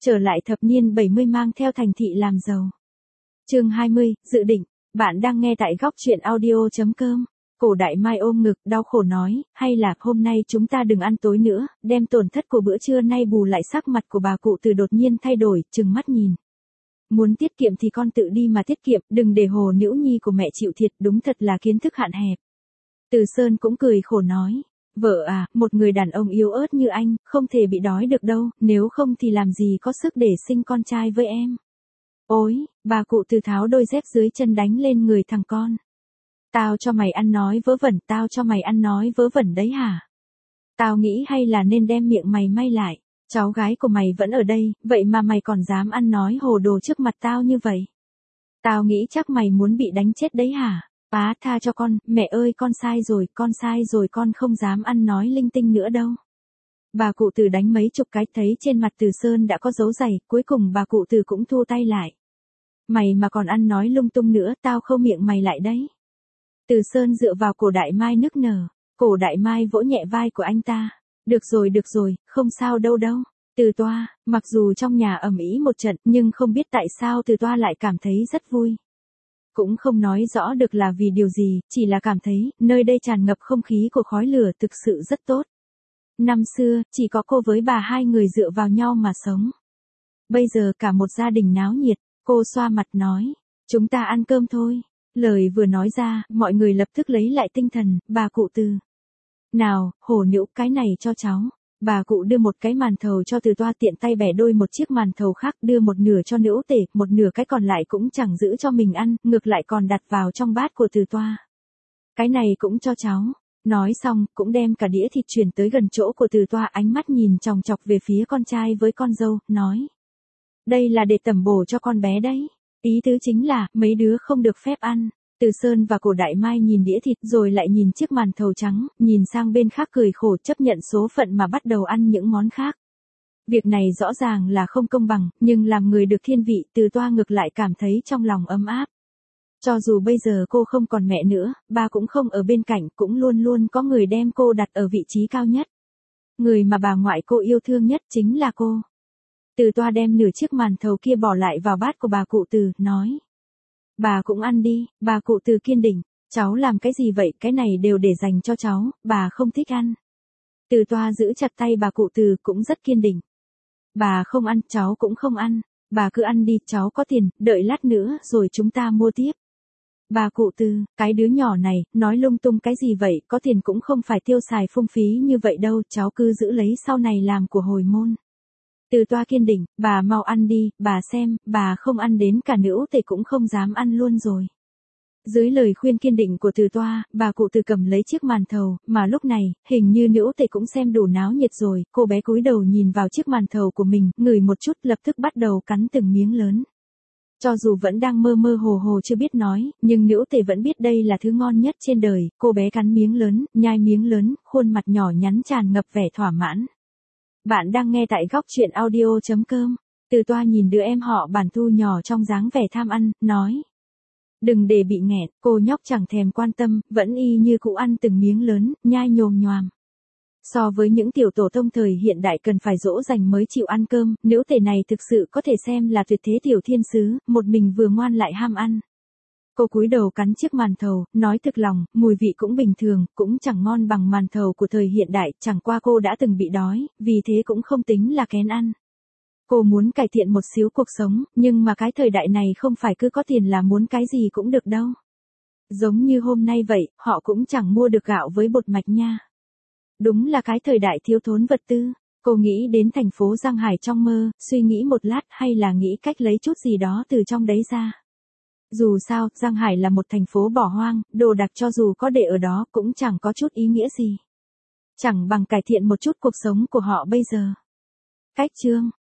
Trở lại thập niên 70 mang theo thành thị làm giàu. Chương 20, dự định. Bạn đang nghe tại góc truyện audio.com. Cổ Đại Mai ôm ngực, đau khổ nói, hay là hôm nay chúng ta đừng ăn tối nữa, đem tổn thất của bữa trưa nay bù lại. Sắc mặt của bà cụ Từ đột nhiên thay đổi, trừng mắt nhìn. Muốn tiết kiệm thì con tự đi mà tiết kiệm, đừng để hồ nữ nhi của mẹ chịu thiệt, đúng thật là kiến thức hạn hẹp. Từ Sơn cũng cười khổ nói. Vợ à, một người đàn ông yếu ớt như anh, không thể bị đói được đâu, nếu không thì làm gì có sức để sinh con trai với em. Ôi, bà cụ Từ tháo đôi dép dưới chân đánh lên người thằng con. Tao cho mày ăn nói vớ vẩn, tao cho mày ăn nói vớ vẩn đấy hả? Tao nghĩ hay là nên đem miệng mày may lại, cháu gái của mày vẫn ở đây, vậy mà mày còn dám ăn nói hồ đồ trước mặt tao như vậy. Tao nghĩ chắc mày muốn bị đánh chết đấy hả? Bá tha cho con, mẹ ơi con sai rồi, con không dám ăn nói linh tinh nữa đâu. Bà cụ Từ đánh mấy chục cái, thấy trên mặt Từ Sơn đã có dấu giày, cuối cùng bà cụ Từ cũng thu tay lại. Mày mà còn ăn nói lung tung nữa, tao khâu miệng mày lại đấy. Từ Sơn dựa vào cổ Đại Mai nức nở, cổ Đại Mai vỗ nhẹ vai của anh ta. Được rồi, không sao đâu. Từ Toa, mặc dù trong nhà ầm ĩ một trận, nhưng không biết tại sao Từ Toa lại cảm thấy rất vui. Cũng không nói rõ được là vì điều gì, chỉ là cảm thấy, nơi đây tràn ngập không khí của khói lửa thực sự rất tốt. Năm xưa, chỉ có cô với bà hai người dựa vào nhau mà sống. Bây giờ cả một gia đình náo nhiệt, cô xoa mặt nói, chúng ta ăn cơm thôi. Lời vừa nói ra, mọi người lập tức lấy lại tinh thần, bà cụ Từ. Nào, hồ nữ, cái này cho cháu. Bà cụ đưa một cái màn thầu cho Từ Toa, tiện tay bẻ đôi một chiếc màn thầu khác, đưa một nửa cho nữ tể, một nửa cái còn lại cũng chẳng giữ cho mình ăn, ngược lại còn đặt vào trong bát của Từ Toa. Cái này cũng cho cháu. Nói xong, cũng đem cả đĩa thịt chuyển tới gần chỗ của Từ Toa, ánh mắt nhìn chòng chọc về phía con trai với con dâu, nói. Đây là để tẩm bổ cho con bé đấy. Ý tứ chính là, mấy đứa không được phép ăn. Từ Sơn và cổ Đại Mai nhìn đĩa thịt rồi lại nhìn chiếc màn thầu trắng, nhìn sang bên khác cười khổ, chấp nhận số phận mà bắt đầu ăn những món khác. Việc này rõ ràng là không công bằng, nhưng làm người được thiên vị, Từ Toa ngược lại cảm thấy trong lòng ấm áp. Cho dù bây giờ cô không còn mẹ nữa, ba cũng không ở bên cạnh, cũng luôn luôn có người đem cô đặt ở vị trí cao nhất. Người mà bà ngoại cô yêu thương nhất chính là cô. Từ Toa đem nửa chiếc màn thầu kia bỏ lại vào bát của bà cụ Từ, nói. Bà cũng ăn đi, bà cụ Từ kiên định, cháu làm cái gì vậy, cái này đều để dành cho cháu, bà không thích ăn. Từ Toa giữ chặt tay bà cụ Từ, cũng rất kiên định. Bà không ăn, cháu cũng không ăn, bà cứ ăn đi, cháu có tiền, đợi lát nữa rồi chúng ta mua tiếp. Bà cụ Từ, cái đứa nhỏ này, nói lung tung cái gì vậy, có tiền cũng không phải tiêu xài phung phí như vậy đâu, cháu cứ giữ lấy sau này làm của hồi môn. Từ Toa kiên định, bà mau ăn đi, bà xem, bà không ăn đến cả nữ tể cũng không dám ăn luôn rồi. Dưới lời khuyên kiên định của Từ Toa, bà cụ Từ cầm lấy chiếc màn thầu, mà lúc này, hình như nữ tể cũng xem đủ náo nhiệt rồi, cô bé cúi đầu nhìn vào chiếc màn thầu của mình, ngửi một chút, lập tức bắt đầu cắn từng miếng lớn. Cho dù vẫn đang mơ mơ hồ hồ chưa biết nói, nhưng nữ tể vẫn biết đây là thứ ngon nhất trên đời, cô bé cắn miếng lớn, nhai miếng lớn, khuôn mặt nhỏ nhắn tràn ngập vẻ thỏa mãn. Bạn đang nghe tại góc truyện audio.com. Từ Toa nhìn đứa em họ Bản Thu nhỏ trong dáng vẻ tham ăn, nói. Đừng để bị nghẹn, cô nhóc chẳng thèm quan tâm, vẫn y như cũ ăn từng miếng lớn, nhai nhồm nhoàm. So với những tiểu tổ tông thời hiện đại cần phải dỗ dành mới chịu ăn cơm, nữ tể này thực sự có thể xem là tuyệt thế tiểu thiên sứ, một mình vừa ngoan lại ham ăn. Cô cúi đầu cắn chiếc màn thầu, nói thực lòng, mùi vị cũng bình thường, cũng chẳng ngon bằng màn thầu của thời hiện đại, chẳng qua cô đã từng bị đói, vì thế cũng không tính là kén ăn. Cô muốn cải thiện một xíu cuộc sống, nhưng mà cái thời đại này không phải cứ có tiền là muốn cái gì cũng được đâu. Giống như hôm nay vậy, họ cũng chẳng mua được gạo với bột mạch nha. Đúng là cái thời đại thiếu thốn vật tư. Cô nghĩ đến thành phố Giang Hải trong mơ, suy nghĩ một lát hay là nghĩ cách lấy chút gì đó từ trong đấy ra. Dù sao, Giang Hải là một thành phố bỏ hoang, đồ đạc cho dù có để ở đó cũng chẳng có chút ý nghĩa gì. Chẳng bằng cải thiện một chút cuộc sống của họ bây giờ. Cách chương